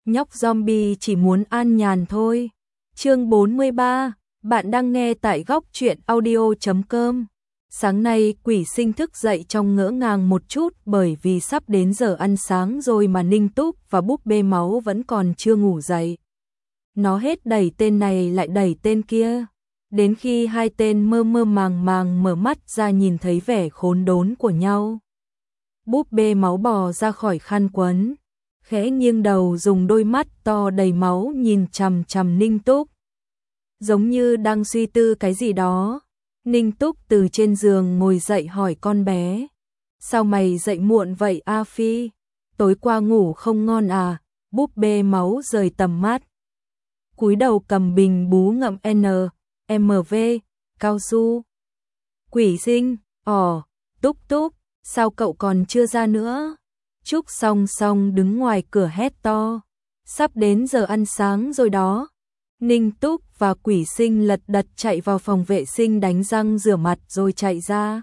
nhóc zombie chỉ muốn an nhàn thôi. Chương 43, bạn đang nghe tại góc truyện audio.com. Sáng nay Quỷ Sinh thức dậy trong ngỡ ngàng một chút bởi vì sắp đến giờ ăn sáng rồi mà Ninh Túc và búp bê máu vẫn còn chưa ngủ dậy. Nó hết đẩy tên này lại đẩy tên kia. Đến khi hai tên mơ mơ màng màng mở mắt ra nhìn thấy vẻ khốn đốn của nhau. Búp bê máu bò ra khỏi khăn quấn, khẽ nghiêng đầu dùng đôi mắt to đầy máu nhìn chằm chằm Ninh Túc. Giống như đang suy tư cái gì đó, Ninh Túc từ trên giường ngồi dậy hỏi con bé. Sao mày dậy muộn vậy A Phi? Tối qua ngủ không ngon à? Búp bê máu rời tầm mắt. Cúi đầu cầm bình bú ngậm MV, cao su. Quỷ Sinh, Túc Túc, sao cậu còn chưa ra nữa? Trúc Song Song đứng ngoài cửa hét to. Sắp đến giờ ăn sáng rồi đó. Ninh Túc và Quỷ Sinh lật đật chạy vào phòng vệ sinh đánh răng rửa mặt rồi chạy ra.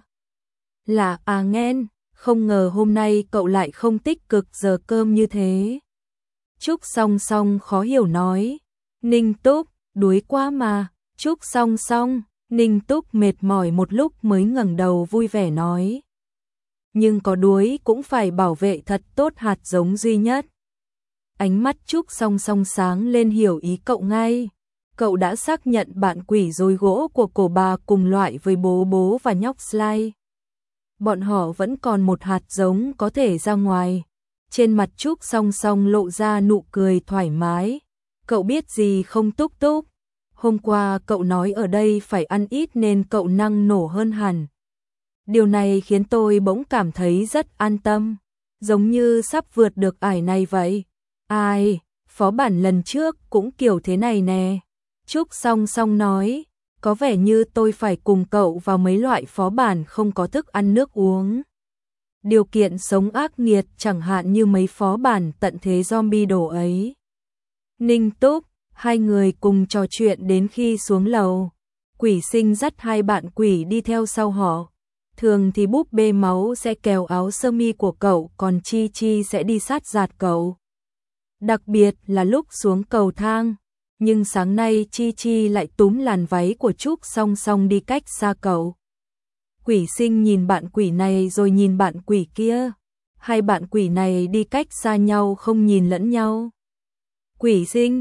Là Nghen, không ngờ hôm nay cậu lại không tích cực giờ cơm như thế. Trúc Song Song khó hiểu nói. Ninh Túc, đuối quá mà. Trúc Song Song, Ninh Túc mệt mỏi một lúc mới ngẩng đầu vui vẻ nói. Nhưng có đuối cũng phải bảo vệ thật tốt hạt giống duy nhất. Ánh mắt Trúc Song Song sáng lên hiểu ý cậu ngay. Cậu đã xác nhận bạn quỷ rối gỗ của cổ bà cùng loại với bố và nhóc Sly. Bọn họ vẫn còn một hạt giống có thể ra ngoài. Trên mặt Trúc Song Song lộ ra nụ cười thoải mái. Cậu biết gì không Túc Túc? Hôm qua cậu nói ở đây phải ăn ít nên cậu năng nổ hơn hẳn. Điều này khiến tôi bỗng cảm thấy rất an tâm, giống như sắp vượt được ải này vậy. Ai, phó bản lần trước cũng kiểu thế này nè. Trúc Song Song nói, có vẻ như tôi phải cùng cậu vào mấy loại phó bản không có thức ăn nước uống. Điều kiện sống ác nghiệt chẳng hạn như mấy phó bản tận thế zombie đồ ấy. Ninh Túc, hai người cùng trò chuyện đến khi xuống lầu. Quỷ Sinh dắt hai bạn quỷ đi theo sau họ. Thường thì búp bê máu sẽ kéo áo sơ mi của cậu, còn Chi Chi sẽ đi sát giạt cậu. Đặc biệt là lúc xuống cầu thang. Nhưng sáng nay Chi Chi lại túm làn váy của Trúc Song Song đi cách xa cậu. Quỷ Sinh nhìn bạn quỷ này rồi nhìn bạn quỷ kia. Hai bạn quỷ này đi cách xa nhau không nhìn lẫn nhau. Quỷ Sinh,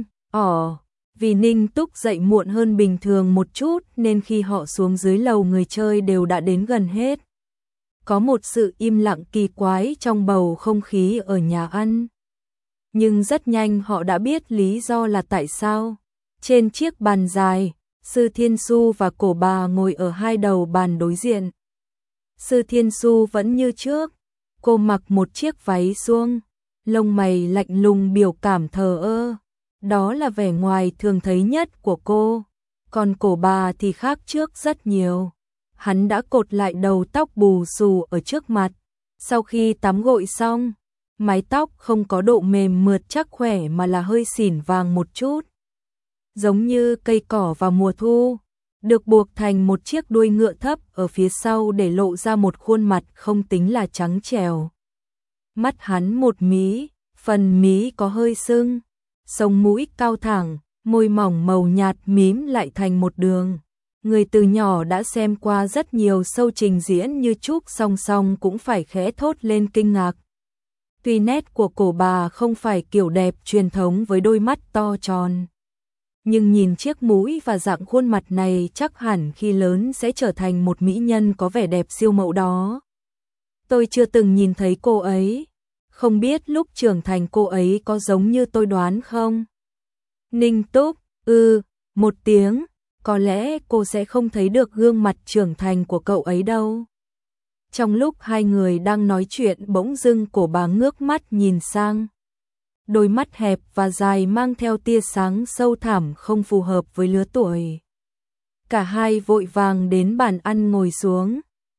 vì Ninh Túc dậy muộn hơn bình thường một chút nên khi họ xuống dưới lầu người chơi đều đã đến gần hết. Có một sự im lặng kỳ quái trong bầu không khí ở nhà ăn. Nhưng rất nhanh họ đã biết lý do là tại sao. Trên chiếc bàn dài, Sư Thiên Su và cổ bà ngồi ở hai đầu bàn đối diện. Sư Thiên Su vẫn như trước, cô mặc một chiếc váy suông, lông mày lạnh lùng biểu cảm thờ ơ. Đó là vẻ ngoài thường thấy nhất của cô. Còn cổ bà thì khác trước rất nhiều. Hắn đã cột lại đầu tóc bù xù ở trước mặt. Sau khi tắm gội xong, mái tóc không có độ mềm mượt chắc khỏe mà là hơi xỉn vàng một chút. Giống như cây cỏ vào mùa thu, được buộc thành một chiếc đuôi ngựa thấp ở phía sau để lộ ra một khuôn mặt không tính là trắng trẻo. Mắt hắn một mí, phần mí có hơi sưng. Sống mũi cao thẳng, môi mỏng màu nhạt mím lại thành một đường. Người từ nhỏ đã xem qua rất nhiều show trình diễn như Trúc Song Song cũng phải khẽ thốt lên kinh ngạc. Tuy nét của cổ bà không phải kiểu đẹp truyền thống với đôi mắt to tròn. Nhưng nhìn chiếc mũi và dạng khuôn mặt này chắc hẳn khi lớn sẽ trở thành một mỹ nhân có vẻ đẹp siêu mẫu đó. Tôi chưa từng nhìn thấy cô ấy. Không biết lúc trưởng thành cô ấy có giống như tôi đoán không? Ninh Túc, một tiếng, có lẽ cô sẽ không thấy được gương mặt trưởng thành của cậu ấy đâu. Trong lúc hai người đang nói chuyện bỗng dưng cổ bà ngước mắt nhìn sang. Đôi mắt hẹp và dài mang theo tia sáng sâu thẳm không phù hợp với lứa tuổi. Cả hai vội vàng đến bàn ăn ngồi xuống.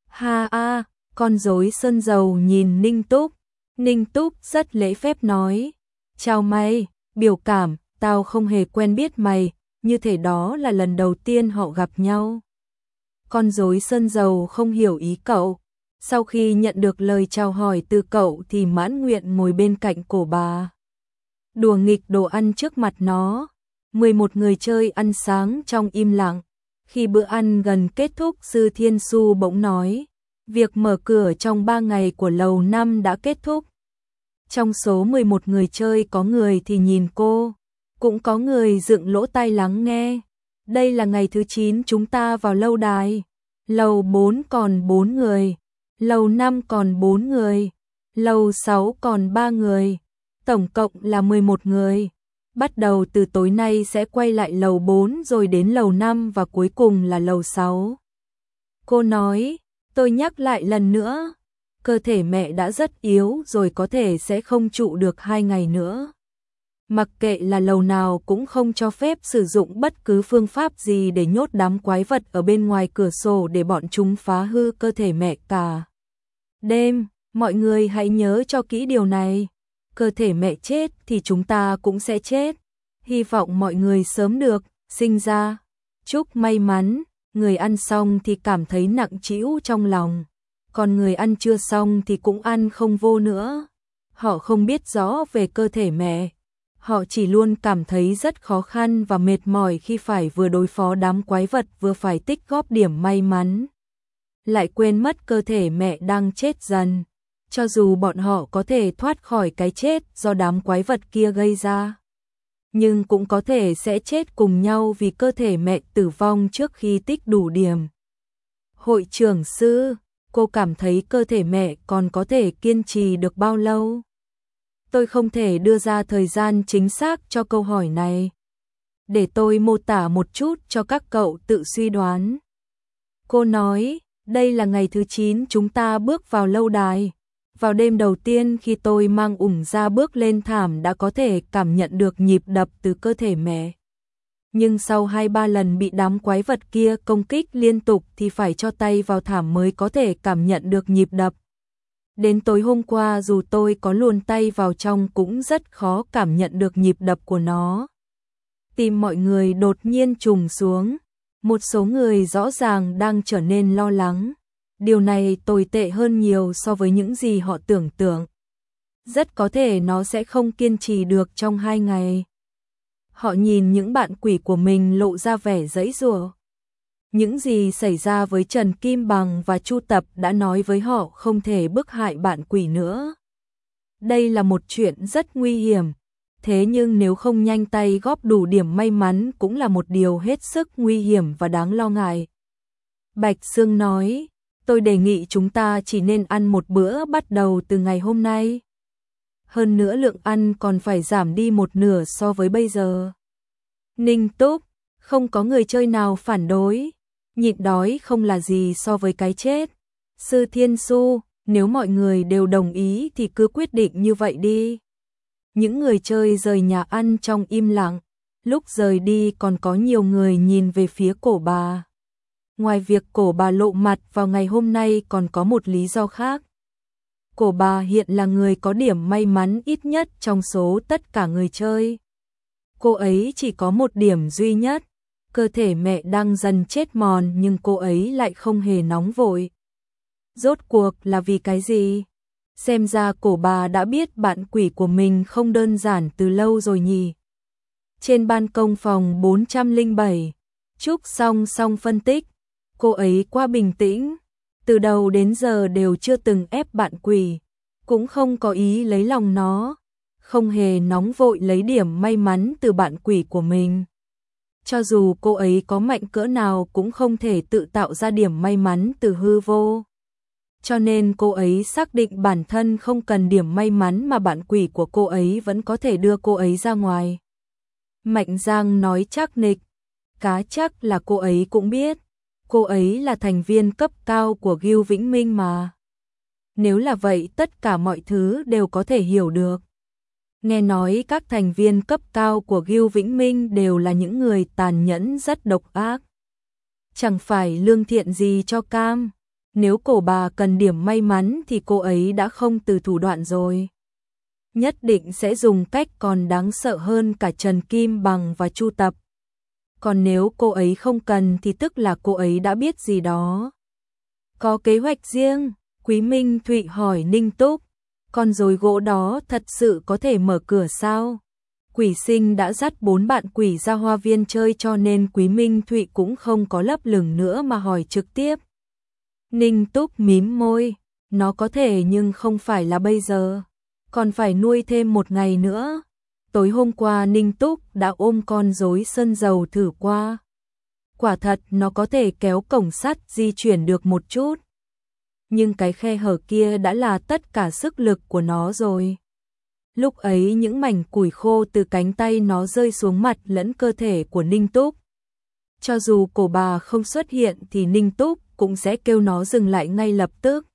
Con rối sơn dầu nhìn Ninh Túc. Ninh Túc rất lễ phép nói. Chào mày, biểu cảm, tao không hề quen biết mày, như thể đó là lần đầu tiên họ gặp nhau. Con rối sơn dầu không hiểu ý cậu. Sau khi nhận được lời chào hỏi từ cậu thì mãn nguyện ngồi bên cạnh cổ bà. đùa nghịch đồ ăn trước mặt nó. 11 người chơi ăn sáng trong im lặng. Khi bữa ăn gần kết thúc, Sư Thiên Su bỗng nói, việc mở cửa trong 3 ngày của lầu 5 đã kết thúc. Trong số 11 người chơi có người thì nhìn cô, cũng có người dựng lỗ tai lắng nghe. Đây là ngày thứ 9 chúng ta vào lâu đài. Lầu 4 còn 4 người, lầu 5 còn 4 người, lầu 6 còn 3 người, tổng cộng là 11 người. Bắt đầu từ tối nay sẽ quay lại lầu 4 rồi đến lầu 5 và cuối cùng là lầu 6. Cô nói, tôi nhắc lại lần nữa, cơ thể mẹ đã rất yếu rồi, có thể sẽ không trụ được 2 ngày nữa. Mặc kệ là lầu nào cũng không cho phép sử dụng bất cứ phương pháp gì để nhốt đám quái vật ở bên ngoài cửa sổ để bọn chúng phá hư cơ thể mẹ cả đêm. Mọi người hãy nhớ cho kỹ điều này. Cơ thể mẹ chết thì chúng ta cũng sẽ chết. Hy vọng mọi người sớm được sinh ra. Chúc may mắn. Người ăn xong thì cảm thấy nặng trĩu trong lòng, còn người ăn chưa xong thì cũng ăn không vô nữa. Họ không biết rõ về cơ thể mẹ. Họ chỉ luôn cảm thấy rất khó khăn và mệt mỏi khi phải vừa đối phó đám quái vật vừa phải tích góp điểm may mắn. Lại quên mất cơ thể mẹ đang chết dần. Cho dù bọn họ có thể thoát khỏi cái chết do đám quái vật kia gây ra, nhưng cũng có thể sẽ chết cùng nhau vì cơ thể mẹ tử vong trước khi tích đủ điểm. Hội trưởng Sư, cô cảm thấy cơ thể mẹ còn có thể kiên trì được bao lâu? Tôi không thể đưa ra thời gian chính xác cho câu hỏi này. Để tôi mô tả một chút cho các cậu tự suy đoán. Cô nói, đây là ngày thứ 9 chúng ta bước vào lâu đài. Vào đêm đầu tiên khi tôi mang ủng ra bước lên thảm đã có thể cảm nhận được nhịp đập từ cơ thể mẹ. Nhưng sau 2-3 lần bị đám quái vật kia công kích liên tục thì phải cho tay vào thảm mới có thể cảm nhận được nhịp đập. Đến tối hôm qua dù tôi có luồn tay vào trong cũng rất khó cảm nhận được nhịp đập của nó. Tim mọi người đột nhiên trùng xuống. Một số người rõ ràng đang trở nên lo lắng. Điều này tồi tệ hơn nhiều so với những gì họ tưởng tượng. Rất có thể nó sẽ không kiên trì được trong 2 ngày. Họ nhìn những bạn quỷ của mình lộ ra vẻ giãy giụa. Những gì xảy ra với Trần Kim Bằng và Chu Tập đã nói với họ không thể bức hại bạn quỷ nữa. Đây là một chuyện rất nguy hiểm. Thế nhưng nếu không nhanh tay góp đủ điểm may mắn cũng là một điều hết sức nguy hiểm và đáng lo ngại. Bạch Sương nói, tôi đề nghị chúng ta chỉ nên ăn một bữa bắt đầu từ ngày hôm nay. Hơn nữa lượng ăn còn phải giảm đi 1/2 so với bây giờ. Ninh Túc, không có người chơi nào phản đối. Nhịn đói không là gì so với cái chết. Sư Thiên Su, nếu mọi người đều đồng ý thì cứ quyết định như vậy đi. Những người chơi rời nhà ăn trong im lặng. Lúc rời đi còn có nhiều người nhìn về phía cổ bà. Ngoài việc cổ bà lộ mặt vào ngày hôm nay còn có một lý do khác. Cổ bà hiện là người có điểm may mắn ít nhất trong số tất cả người chơi. Cô ấy chỉ có một điểm duy nhất. Cơ thể mẹ đang dần chết mòn nhưng cô ấy lại không hề nóng vội. Rốt cuộc là vì cái gì? Xem ra cổ bà đã biết bạn quỷ của mình không đơn giản từ lâu rồi nhỉ. Trên ban công phòng 407, Trúc Song Song phân tích, cô ấy quá bình tĩnh, từ đầu đến giờ đều chưa từng ép bạn quỷ, cũng không có ý lấy lòng nó, không hề nóng vội lấy điểm may mắn từ bạn quỷ của mình. Cho dù cô ấy có mạnh cỡ nào cũng không thể tự tạo ra điểm may mắn từ hư vô. Cho nên cô ấy xác định bản thân không cần điểm may mắn mà bạn quỷ của cô ấy vẫn có thể đưa cô ấy ra ngoài. Mạnh Giang nói chắc nịch, cá chắc là cô ấy cũng biết. Cô ấy là thành viên cấp cao của Guild Vĩnh Minh mà. Nếu là vậy tất cả mọi thứ đều có thể hiểu được. Nghe nói các thành viên cấp cao của Guild Vĩnh Minh đều là những người tàn nhẫn rất độc ác. Chẳng phải lương thiện gì cho cam. Nếu cổ bà cần điểm may mắn thì cô ấy đã không từ thủ đoạn rồi. Nhất định sẽ dùng cách còn đáng sợ hơn cả Trần Kim Bằng và Chu Tập. Còn nếu cô ấy không cần thì tức là cô ấy đã biết gì đó. Có kế hoạch riêng, Quý Minh Thụy hỏi Ninh Túc. Con rối gỗ đó thật sự có thể mở cửa sao? Quỷ Sinh đã dắt 4 bạn quỷ ra hoa viên chơi cho nên Quý Minh Thụy cũng không có lấp lửng nữa mà hỏi trực tiếp. Ninh Túc mím môi, nó có thể nhưng không phải là bây giờ, còn phải nuôi thêm 1 ngày nữa. Tối hôm qua Ninh Túc đã ôm con rối sơn dầu thử qua. Quả thật nó có thể kéo cổng sắt di chuyển được một chút. Nhưng cái khe hở kia đã là tất cả sức lực của nó rồi. Lúc ấy những mảnh củi khô từ cánh tay nó rơi xuống mặt lẫn cơ thể của Ninh Túc. Cho dù cổ bà không xuất hiện thì Ninh Túc cũng sẽ kêu nó dừng lại ngay lập tức.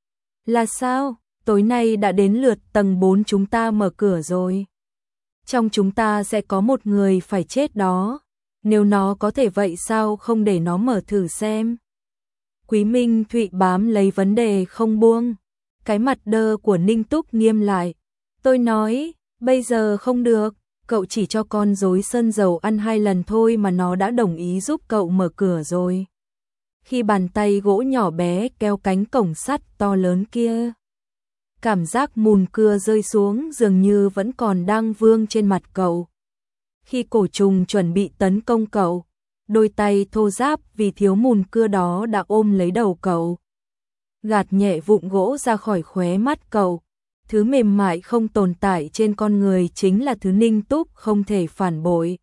Là sao? Tối nay đã đến lượt tầng 4 chúng ta mở cửa rồi. Trong chúng ta sẽ có một người phải chết đó. Nếu nó có thể vậy sao không để nó mở thử xem? Quý Minh Thụy bám lấy vấn đề không buông. Cái mặt đơ của Ninh Túc nghiêm lại. Tôi nói, bây giờ không được, cậu chỉ cho con rối sơn dầu ăn 2 lần thôi mà nó đã đồng ý giúp cậu mở cửa rồi. Khi bàn tay gỗ nhỏ bé kéo cánh cổng sắt to lớn kia, cảm giác mùn cưa rơi xuống dường như vẫn còn đang vương trên mặt cậu. Khi cổ trùng chuẩn bị tấn công cậu, đôi tay thô ráp vì thiếu mùn cưa đó đã ôm lấy đầu cậu. Gạt nhẹ vụn gỗ ra khỏi khóe mắt cậu. Thứ mềm mại không tồn tại trên con người chính là thứ Ninh Túc không thể phản bội.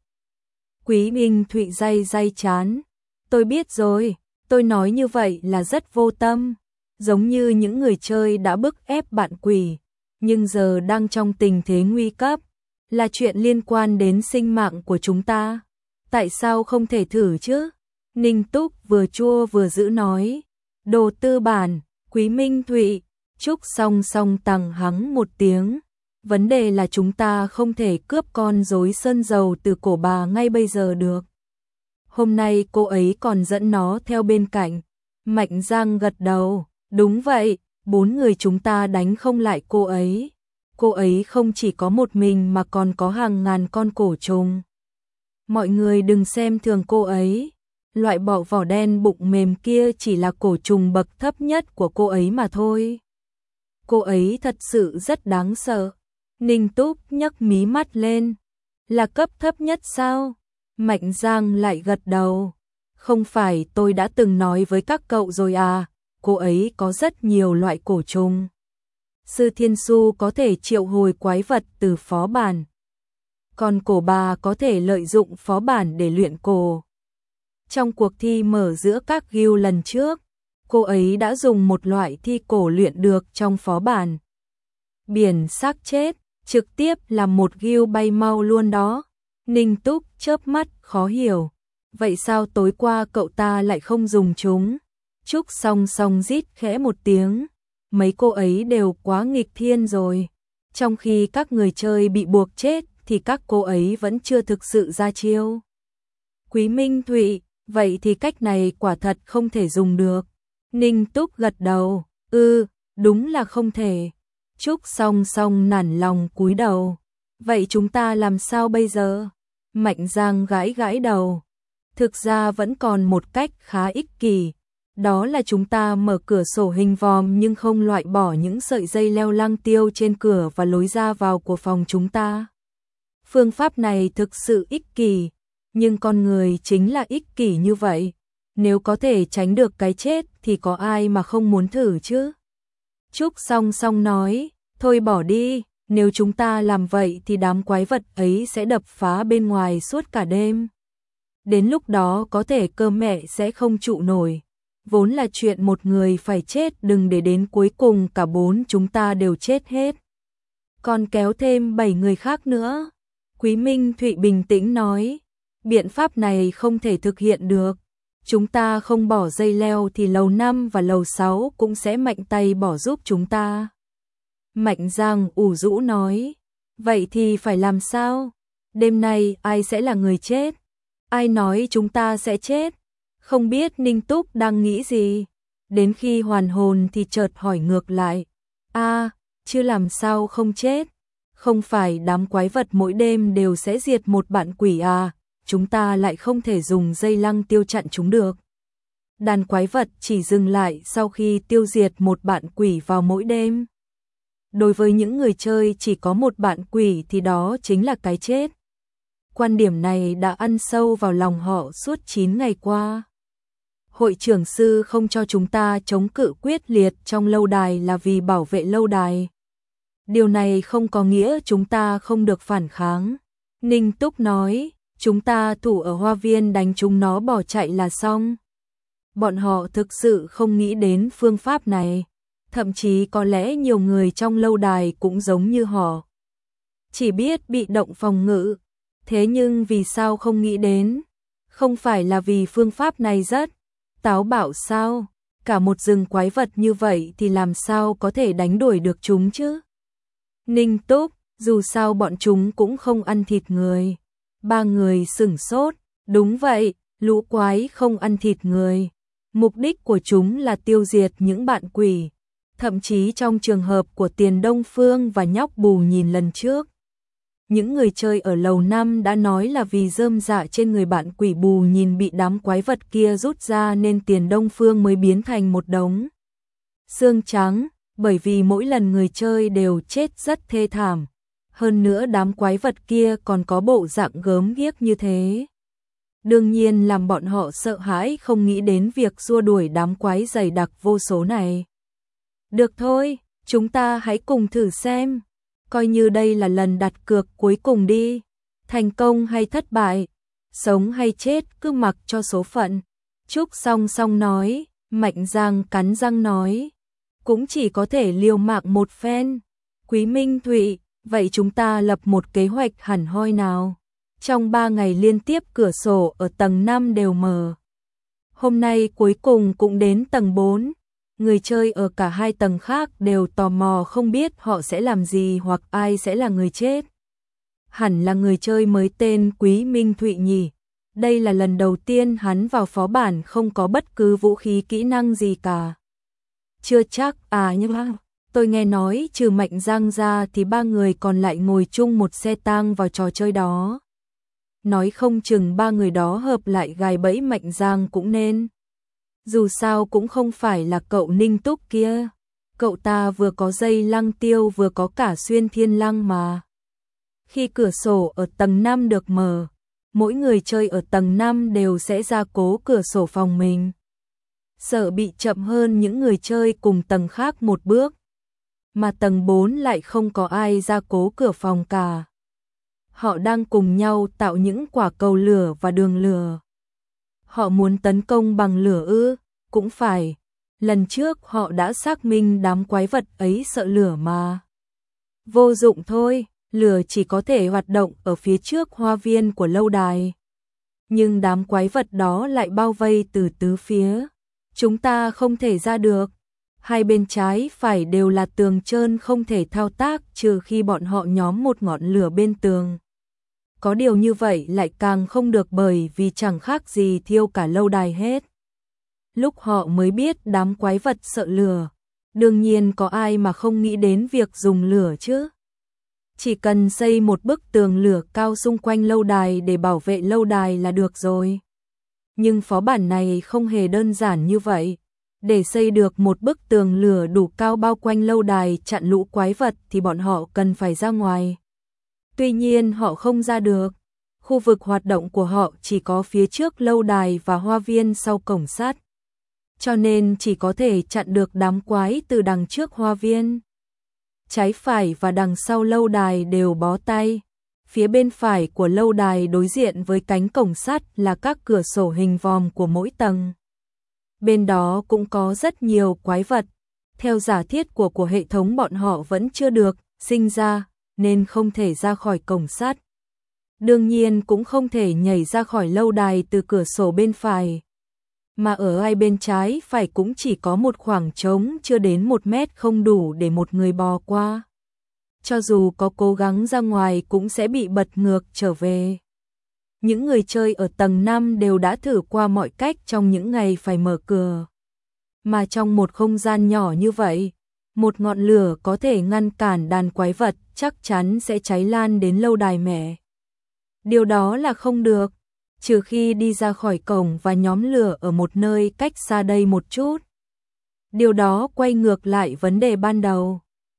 Quý Minh Thụy day day chán. Tôi biết rồi, tôi nói như vậy là rất vô tâm. Giống như những người chơi đã bức ép bạn quỷ, nhưng giờ đang trong tình thế nguy cấp. Là chuyện liên quan đến sinh mạng của chúng ta. Tại sao không thể thử chứ? Ninh Túc vừa chua vừa giữ nói. Đồ tư bản, Quý Minh Thụy. Trúc song song tằng hắng một tiếng. Vấn đề là chúng ta không thể cướp con rối sơn dầu từ cổ bà ngay bây giờ được. Hôm nay cô ấy còn dẫn nó theo bên cạnh. Mạnh Giang gật đầu. Đúng vậy, 4 người chúng ta đánh không lại cô ấy. Cô ấy không chỉ có một mình mà còn có hàng ngàn con cổ trùng. Mọi người đừng xem thường cô ấy. Loại bọ vỏ đen bụng mềm kia chỉ là cổ trùng bậc thấp nhất của cô ấy mà thôi. Cô ấy thật sự rất đáng sợ. Ninh Túc nhấc mí mắt lên. Là cấp thấp nhất sao? Mạnh Giang lại gật đầu. Không phải tôi đã từng nói với các cậu rồi à, cô ấy có rất nhiều loại cổ trùng. Sư Thiên Su có thể triệu hồi quái vật từ phó bản. Còn cổ bà có thể lợi dụng phó bản để luyện cổ. Trong cuộc thi mở giữa các guild lần trước, cô ấy đã dùng một loại thi cổ luyện được trong phó bản. Biển xác chết, trực tiếp làm một guild bay mau luôn đó. Ninh Túc chớp mắt khó hiểu. Vậy sao tối qua cậu ta lại không dùng chúng? Trúc song song rít khẽ một tiếng. Mấy cô ấy đều quá nghịch thiên rồi. Trong khi các người chơi bị buộc chết thì các cô ấy vẫn chưa thực sự ra chiêu. Quý Minh Thụy, vậy thì cách này quả thật không thể dùng được. Ninh Túc gật đầu. Đúng là không thể. Trúc song song nản lòng cúi đầu. Vậy chúng ta làm sao bây giờ? Mạnh Giang gãi gãi đầu. Thực ra vẫn còn một cách khá ích kỷ. Đó là chúng ta mở cửa sổ hình vòm nhưng không loại bỏ những sợi dây leo lăng tiêu trên cửa và lối ra vào của phòng chúng ta. Phương pháp này thực sự ích kỷ, nhưng con người chính là ích kỷ như vậy. Nếu có thể tránh được cái chết thì có ai mà không muốn thử chứ? Trúc song song nói, thôi bỏ đi, nếu chúng ta làm vậy thì đám quái vật ấy sẽ đập phá bên ngoài suốt cả đêm. Đến lúc đó có thể cơm mẹ sẽ không trụ nổi. Vốn là chuyện một người phải chết, đừng để đến cuối cùng cả 4 chúng ta đều chết hết. Còn kéo thêm 7 người khác nữa. Quý Minh Thụy bình tĩnh nói, biện pháp này không thể thực hiện được. Chúng ta không bỏ dây leo thì lầu 5 và lầu 6 cũng sẽ mạnh tay bỏ giúp chúng ta. Mạnh Giang ủ rũ nói, vậy thì phải làm sao? Đêm nay ai sẽ là người chết? Ai nói chúng ta sẽ chết? Không biết Ninh Túc đang nghĩ gì. Đến khi hoàn hồn thì chợt hỏi ngược lại. Chứ làm sao không chết? Không phải đám quái vật mỗi đêm đều sẽ diệt một bạn quỷ à? Chúng ta lại không thể dùng dây lăng tiêu chặn chúng được. Đàn quái vật chỉ dừng lại sau khi tiêu diệt một bạn quỷ vào mỗi đêm. Đối với những người chơi chỉ có một bạn quỷ thì đó chính là cái chết. Quan điểm này đã ăn sâu vào lòng họ suốt 9 ngày qua. Hội trưởng sư không cho chúng ta chống cự quyết liệt trong lâu đài là vì bảo vệ lâu đài. Điều này không có nghĩa chúng ta không được phản kháng. Ninh Túc nói, chúng ta thủ ở hoa viên đánh chúng nó bỏ chạy là xong. Bọn họ thực sự không nghĩ đến phương pháp này. Thậm chí có lẽ nhiều người trong lâu đài cũng giống như họ. Chỉ biết bị động phòng ngự. Thế nhưng vì sao không nghĩ đến? Không phải là vì phương pháp này rất táo bạo sao? Cả một rừng quái vật như vậy thì làm sao có thể đánh đuổi được chúng chứ? Ninh Túc, dù sao bọn chúng cũng không ăn thịt người. Ba người sửng sốt. Đúng vậy, lũ quái không ăn thịt người. Mục đích của chúng là tiêu diệt những bạn quỷ. Thậm chí trong trường hợp của Tiền Đông Phương và nhóc Bù Nhìn lần trước, những người chơi ở lầu 5 đã nói là vì rơm rạ trên người bạn quỷ Bù Nhìn bị đám quái vật kia rút ra nên Tiền Đông Phương mới biến thành một đống xương trắng, bởi vì mỗi lần người chơi đều chết rất thê thảm. Hơn nữa đám quái vật kia còn có bộ dạng gớm ghiếc như thế. Đương nhiên làm bọn họ sợ hãi không nghĩ đến việc xua đuổi đám quái dày đặc vô số này. Được thôi, chúng ta hãy cùng thử xem. Coi như đây là lần đặt cược cuối cùng đi. Thành công hay thất bại, sống hay chết cứ mặc cho số phận. Trúc Song Song nói, Mạnh Giang cắn răng nói. Cũng chỉ có thể liều mạng một phen. Quý Minh Thụy, vậy chúng ta lập một kế hoạch hẳn hoi nào. Trong 3 ngày liên tiếp cửa sổ ở tầng 5 đều mở. Hôm nay cuối cùng cũng đến tầng 4. Người chơi ở cả hai tầng khác đều tò mò không biết họ sẽ làm gì hoặc ai sẽ là người chết. Hẳn là người chơi mới tên Quý Minh Thụy nhỉ. Đây là lần đầu tiên hắn vào phó bản không có bất cứ vũ khí kỹ năng gì cả. Chưa chắc nhưng tôi nghe nói trừ Mạnh Giang ra thì 3 người còn lại ngồi chung một xe tang vào trò chơi đó. Nói không chừng 3 người đó hợp lại gài bẫy Mạnh Giang cũng nên. Dù sao cũng không phải là cậu Ninh Túc kia. Cậu ta vừa có dây lăng tiêu vừa có cả xuyên thiên lăng mà. Khi cửa sổ ở tầng 5 được mở, mỗi người chơi ở tầng 5 đều sẽ ra cố cửa sổ phòng mình. Sợ bị chậm hơn những người chơi cùng tầng khác một bước. Mà tầng 4 lại không có ai ra cố cửa phòng cả. Họ đang cùng nhau tạo những quả cầu lửa và đường lửa. Họ muốn tấn công bằng lửa ư? Cũng phải. Lần trước họ đã xác minh đám quái vật ấy sợ lửa mà. Vô dụng thôi, lửa chỉ có thể hoạt động ở phía trước hoa viên của lâu đài. Nhưng đám quái vật đó lại bao vây từ tứ phía. Chúng ta không thể ra được. Hai bên trái phải đều là tường trơn không thể thao tác trừ khi bọn họ nhóm một ngọn lửa bên tường. Có điều như vậy lại càng không được bởi vì chẳng khác gì thiêu cả lâu đài hết. Lúc họ mới biết đám quái vật sợ lửa, đương nhiên có ai mà không nghĩ đến việc dùng lửa chứ. Chỉ cần xây một bức tường lửa cao xung quanh lâu đài để bảo vệ lâu đài là được rồi. Nhưng phó bản này không hề đơn giản như vậy. Để xây được một bức tường lửa đủ cao bao quanh lâu đài chặn lũ quái vật thì bọn họ cần phải ra ngoài. Tuy nhiên họ không ra được. Khu vực hoạt động của họ chỉ có phía trước lâu đài và hoa viên sau cổng sắt. Cho nên chỉ có thể chặn được đám quái từ đằng trước hoa viên. Trái phải và đằng sau lâu đài đều bó tay. Phía bên phải của lâu đài đối diện với cánh cổng sắt là các cửa sổ hình vòm của mỗi tầng. Bên đó cũng có rất nhiều quái vật. Theo giả thiết của hệ thống bọn họ vẫn chưa được sinh ra, nên không thể ra khỏi cổng sắt. Đương nhiên cũng không thể nhảy ra khỏi lâu đài từ cửa sổ bên phải. Mà ở hai bên trái phải cũng chỉ có một khoảng trống chưa đến 1 mét không đủ để một người bò qua. Cho dù có cố gắng ra ngoài cũng sẽ bị bật ngược trở về. Những người chơi ở tầng 5 đều đã thử qua mọi cách trong những ngày phải mở cửa. Mà trong một không gian nhỏ như vậy, một ngọn lửa có thể ngăn cản đàn quái vật chắc chắn sẽ cháy lan đến lâu đài mẹ. Điều đó là không được, trừ khi đi ra khỏi cổng và nhóm lửa ở một nơi cách xa đây một chút. Điều đó quay ngược lại vấn đề ban đầu.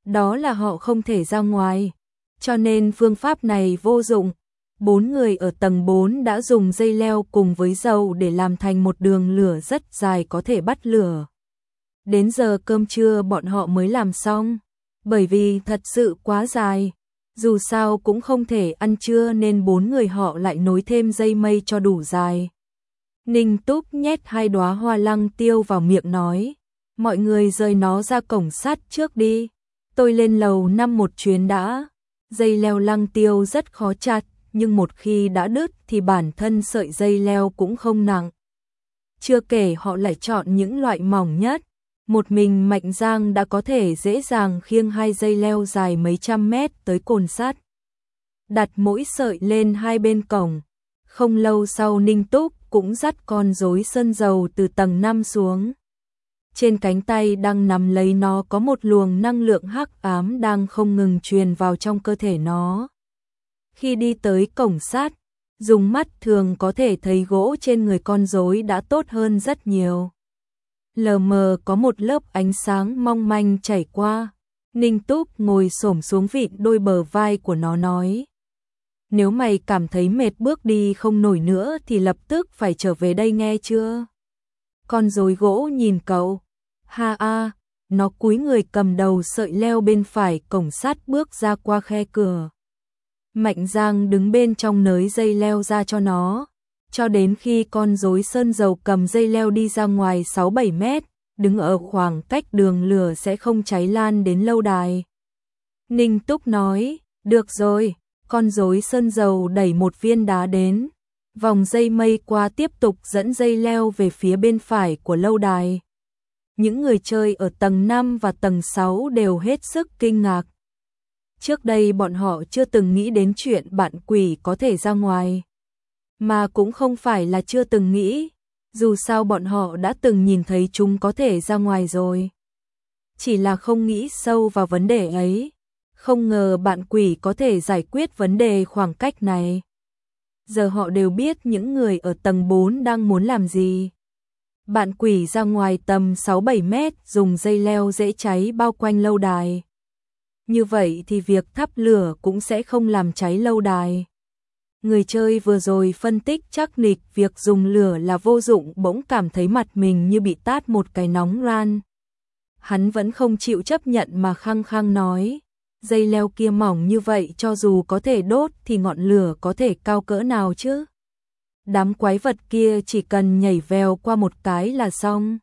đó là họ không thể ra ngoài, cho nên phương pháp này vô dụng. 4 người ở tầng 4 đã dùng dây leo cùng với dầu để làm thành một đường lửa rất dài có thể bắt lửa. Đến giờ cơm trưa bọn họ mới làm xong, bởi vì thật sự quá dài. Dù sao cũng không thể ăn trưa nên 4 người họ lại nối thêm dây mây cho đủ dài. Ninh Túc nhét 2 đóa hoa lăng tiêu vào miệng nói, mọi người rời nó ra cổng sắt trước đi, tôi lên lầu 5 một chuyến đã. Dây leo lăng tiêu rất khó chặt, nhưng một khi đã đứt thì bản thân sợi dây leo cũng không nặng. Chưa kể họ lại chọn những loại mỏng nhất. Một mình Mạnh Giang đã có thể dễ dàng khiêng 2 dây leo dài mấy trăm mét tới cồn sắt. Đặt mỗi sợi lên 2 bên cổng. Không lâu sau Ninh Túc cũng dắt con rối sơn dầu từ tầng 5 xuống. Trên cánh tay đang nắm lấy nó có một luồng năng lượng hắc ám đang không ngừng truyền vào trong cơ thể nó. Khi đi tới cổng sắt, dùng mắt thường có thể thấy gỗ trên người con rối đã tốt hơn rất nhiều. Lờ mờ có một lớp ánh sáng mong manh chảy qua. Ninh Túc ngồi xổm xuống vịn đôi bờ vai của nó nói, nếu mày cảm thấy mệt bước đi không nổi nữa thì lập tức phải trở về đây nghe chưa? Con rối gỗ nhìn cậu. Ha a, nó cúi người cầm đầu sợi leo bên phải cổng sắt bước ra qua khe cửa. Mạnh Giang đứng bên trong nới dây leo ra cho nó, cho đến khi con rối sơn dầu cầm dây leo đi ra ngoài 6-7 mét, đứng ở khoảng cách đường lửa sẽ không cháy lan đến lâu đài. Ninh Túc nói, được rồi, con rối sơn dầu đẩy một viên đá đến, vòng dây mây qua tiếp tục dẫn dây leo về phía bên phải của lâu đài. Những người chơi ở tầng 5 và tầng 6 đều hết sức kinh ngạc. Trước đây bọn họ chưa từng nghĩ đến chuyện bạn quỷ có thể ra ngoài. Mà cũng không phải là chưa từng nghĩ, dù sao bọn họ đã từng nhìn thấy chúng có thể ra ngoài rồi. Chỉ là không nghĩ sâu vào vấn đề ấy, không ngờ bạn quỷ có thể giải quyết vấn đề khoảng cách này. Giờ họ đều biết những người ở tầng 4 đang muốn làm gì. Bạn quỷ ra ngoài tầm 6-7 mét dùng dây leo dễ cháy bao quanh lâu đài. Như vậy thì việc thắp lửa cũng sẽ không làm cháy lâu đài. Người chơi vừa rồi phân tích chắc nịch việc dùng lửa là vô dụng bỗng cảm thấy mặt mình như bị tát một cái nóng ran. Hắn vẫn không chịu chấp nhận mà khăng khăng nói, dây leo kia mỏng như vậy cho dù có thể đốt thì ngọn lửa có thể cao cỡ nào chứ? Đám quái vật kia chỉ cần nhảy vèo qua một cái là xong.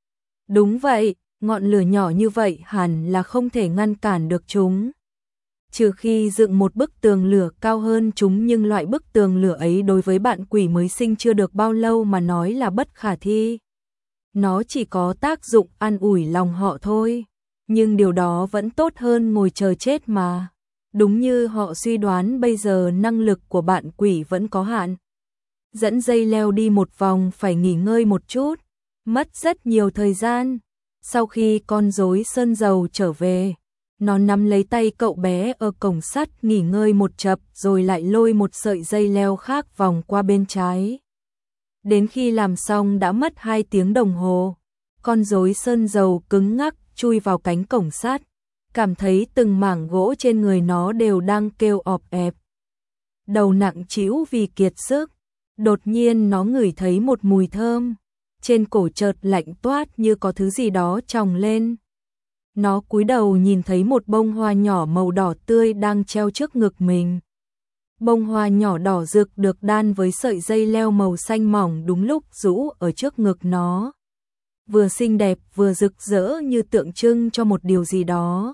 Đúng vậy, ngọn lửa nhỏ như vậy hẳn là không thể ngăn cản được chúng. Trừ khi dựng một bức tường lửa cao hơn chúng, nhưng loại bức tường lửa ấy đối với bạn quỷ mới sinh chưa được bao lâu mà nói là bất khả thi. Nó chỉ có tác dụng an ủi lòng họ thôi, nhưng điều đó vẫn tốt hơn ngồi chờ chết mà. Đúng như họ suy đoán bây giờ năng lực của bạn quỷ vẫn có hạn. Dẫn dây leo đi một vòng phải nghỉ ngơi một chút, mất rất nhiều thời gian. Sau khi con rối sơn dầu trở về, nó nắm lấy tay cậu bé ở cổng sắt nghỉ ngơi một chập rồi lại lôi một sợi dây leo khác vòng qua bên trái. Đến khi làm xong đã mất 2 tiếng đồng hồ, con rối sơn dầu cứng ngắc chui vào cánh cổng sắt, cảm thấy từng mảng gỗ trên người nó đều đang kêu ọp ẹp. Đầu nặng trĩu vì kiệt sức, đột nhiên nó ngửi thấy một mùi thơm, trên cổ chợt lạnh toát như có thứ gì đó chồng lên. Nó cúi đầu nhìn thấy một bông hoa nhỏ màu đỏ tươi đang treo trước ngực mình. Bông hoa nhỏ đỏ rực được đan với sợi dây leo màu xanh mỏng đúng lúc rũ ở trước ngực nó. Vừa xinh đẹp vừa rực rỡ như tượng trưng cho một điều gì đó.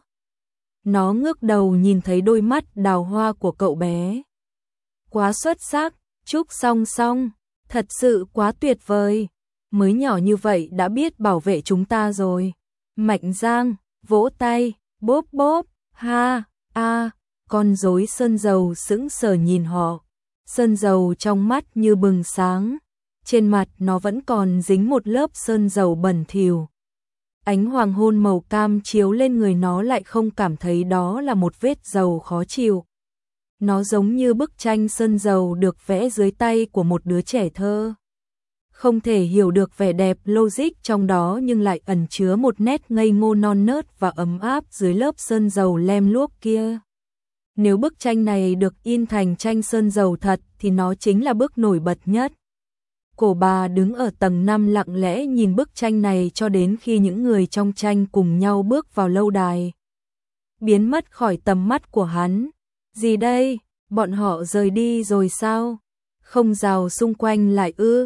Nó ngước đầu nhìn thấy đôi mắt đào hoa của cậu bé. Quá xuất sắc, Trúc Song Song, thật sự quá tuyệt vời. Mới nhỏ như vậy đã biết bảo vệ chúng ta rồi. Mạnh Giang vỗ tay, bốp bốp, ha, a, con rối sơn dầu sững sờ nhìn họ. Sơn dầu trong mắt như bừng sáng, trên mặt nó vẫn còn dính một lớp sơn dầu bẩn thỉu. Ánh hoàng hôn màu cam chiếu lên người nó lại không cảm thấy đó là một vết dầu khó chịu. Nó giống như bức tranh sơn dầu được vẽ dưới tay của một đứa trẻ thơ. không thể hiểu được vẻ đẹp logic trong đó nhưng lại ẩn chứa một nét ngây ngô non nớt và ấm áp dưới lớp sơn dầu lem luốc kia. Nếu bức tranh này được in thành tranh sơn dầu thật thì nó chính là bức nổi bật nhất. Cổ bà đứng ở tầng 5 lặng lẽ nhìn bức tranh này cho đến khi những người trong tranh cùng nhau bước vào lâu đài. Biến mất khỏi tầm mắt của hắn. Gì đây? Bọn họ rời đi rồi sao? Không rào xung quanh lại ư?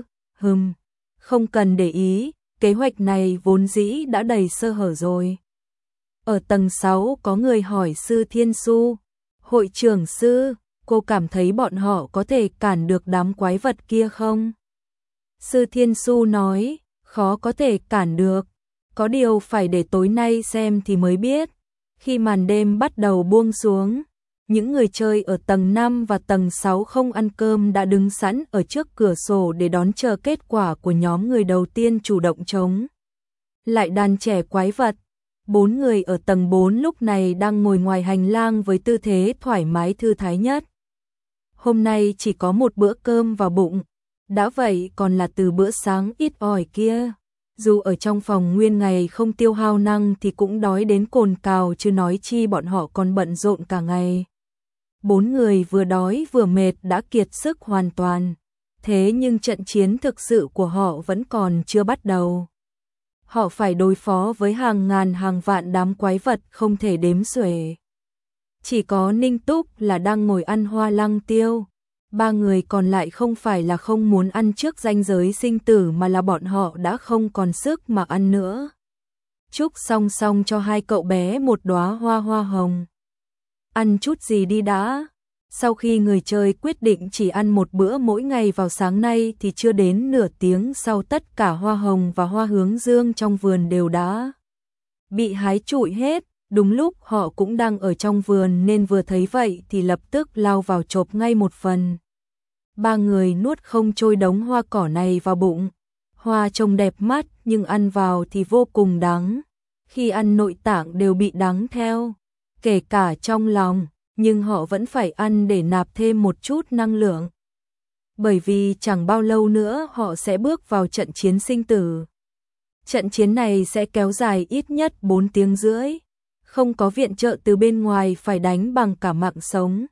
Không cần để ý, kế hoạch này vốn dĩ đã đầy sơ hở rồi. Ở tầng 6 có người hỏi Sư Thiên Su. Hội trưởng sư, cô cảm thấy bọn họ có thể cản được đám quái vật kia không? Sư Thiên Su nói, khó có thể cản được. Có điều phải để tối nay xem thì mới biết. Khi màn đêm bắt đầu buông xuống, những người chơi ở tầng 5 và tầng 6 không ăn cơm đã đứng sẵn ở trước cửa sổ để đón chờ kết quả của nhóm người đầu tiên chủ động chống lại đàn trẻ quái vật. 4 người ở tầng 4 lúc này đang ngồi ngoài hành lang với tư thế thoải mái thư thái nhất. Hôm nay chỉ có một bữa cơm vào bụng, đã vậy còn là từ bữa sáng ít ỏi kia. Dù ở trong phòng nguyên ngày không tiêu hao năng thì cũng đói đến cồn cào chứ nói chi bọn họ còn bận rộn cả ngày. 4 người vừa đói vừa mệt đã kiệt sức hoàn toàn. Thế nhưng trận chiến thực sự của họ vẫn còn chưa bắt đầu. Họ phải đối phó với hàng ngàn hàng vạn đám quái vật không thể đếm xuể. Chỉ có Ninh Túc là đang ngồi ăn hoa lăng tiêu. 3 người còn lại không phải là không muốn ăn trước ranh giới sinh tử mà là bọn họ đã không còn sức mà ăn nữa. Chúc song song cho hai cậu bé một đóa hoa hoa hồng. Ăn chút gì đi đã. Sau khi người chơi quyết định chỉ ăn một bữa mỗi ngày vào sáng nay thì chưa đến nửa tiếng sau tất cả hoa hồng và hoa hướng dương trong vườn đều đã bị hái trụi hết. Đúng lúc họ cũng đang ở trong vườn nên vừa thấy vậy thì lập tức lao vào chộp ngay một phần. 3 người nuốt không trôi đống hoa cỏ này vào bụng. Hoa trông đẹp mắt nhưng ăn vào thì vô cùng đắng. Khi ăn nội tạng đều bị đắng theo, kể cả trong lòng, nhưng họ vẫn phải ăn để nạp thêm một chút năng lượng. Bởi vì chẳng bao lâu nữa họ sẽ bước vào trận chiến sinh tử. Trận chiến này sẽ kéo dài ít nhất 4 tiếng rưỡi. Không có viện trợ từ bên ngoài phải đánh bằng cả mạng sống.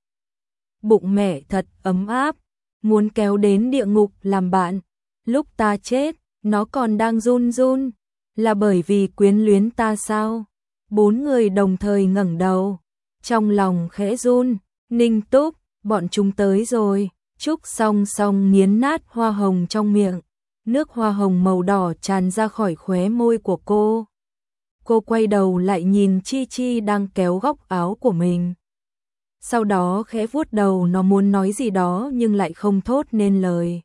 Bụng mẹ thật ấm áp, muốn kéo đến địa ngục làm bạn. Lúc ta chết, nó còn đang run run, là bởi vì quyến luyến ta sao? 4 người đồng thời ngẩng đầu, trong lòng khẽ run. Ninh Túc, bọn chúng tới rồi. Trúc song song nghiến nát hoa hồng trong miệng, nước hoa hồng màu đỏ tràn ra khỏi khóe môi của cô. Cô quay đầu lại nhìn Chi Chi đang kéo góc áo của mình. Sau đó khẽ vuốt đầu, nó muốn nói gì đó nhưng lại không thốt nên lời.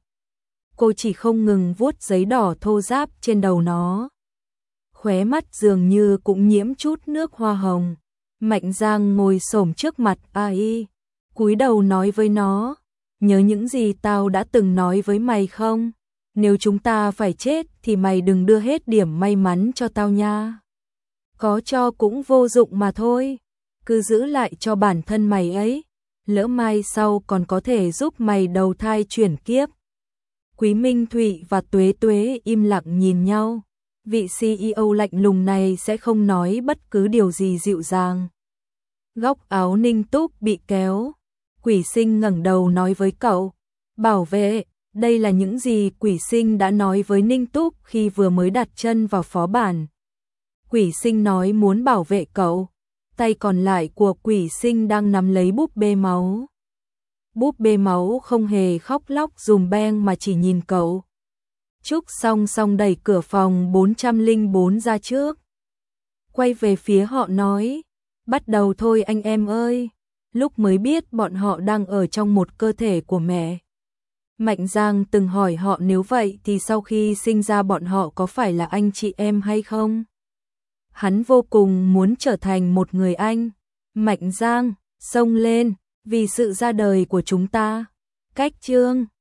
Cô chỉ không ngừng vuốt giấy đỏ thô ráp trên đầu nó. Khóe mắt dường như cũng nhiễm chút nước hoa hồng. Mạnh Giang ngồi xổm trước mặt AI, cúi đầu nói với nó, nhớ những gì tao đã từng nói với mày không? Nếu chúng ta phải chết thì mày đừng đưa hết điểm may mắn cho tao nha. Có cho cũng vô dụng mà thôi, cứ giữ lại cho bản thân mày ấy, lỡ mai sau còn có thể giúp mày đầu thai chuyển kiếp. Quý Minh Thụy và Tuế Tuế im lặng nhìn nhau, vị CEO lạnh lùng này sẽ không nói bất cứ điều gì dịu dàng. Góc áo Ninh Túc bị kéo, Quỷ Sinh ngẩng đầu nói với cậu, bảo vệ, đây là những gì Quỷ Sinh đã nói với Ninh Túc khi vừa mới đặt chân vào phó bản. Quỷ Sinh nói muốn bảo vệ cậu, tay còn lại của Quỷ Sinh đang nắm lấy búp bê máu. Búp bê máu không hề khóc lóc dùm beng mà chỉ nhìn cậu. Trúc song song đẩy cửa phòng 404 ra trước, quay về phía họ nói, bắt đầu thôi anh em ơi. Lúc mới biết bọn họ đang ở trong một cơ thể của mẹ. Mạnh Giang từng hỏi họ nếu vậy thì sau khi sinh ra bọn họ có phải là anh chị em hay không? Hắn vô cùng muốn trở thành một người anh. Mạnh Giang, xông lên, vì sự ra đời của chúng ta. Cách chương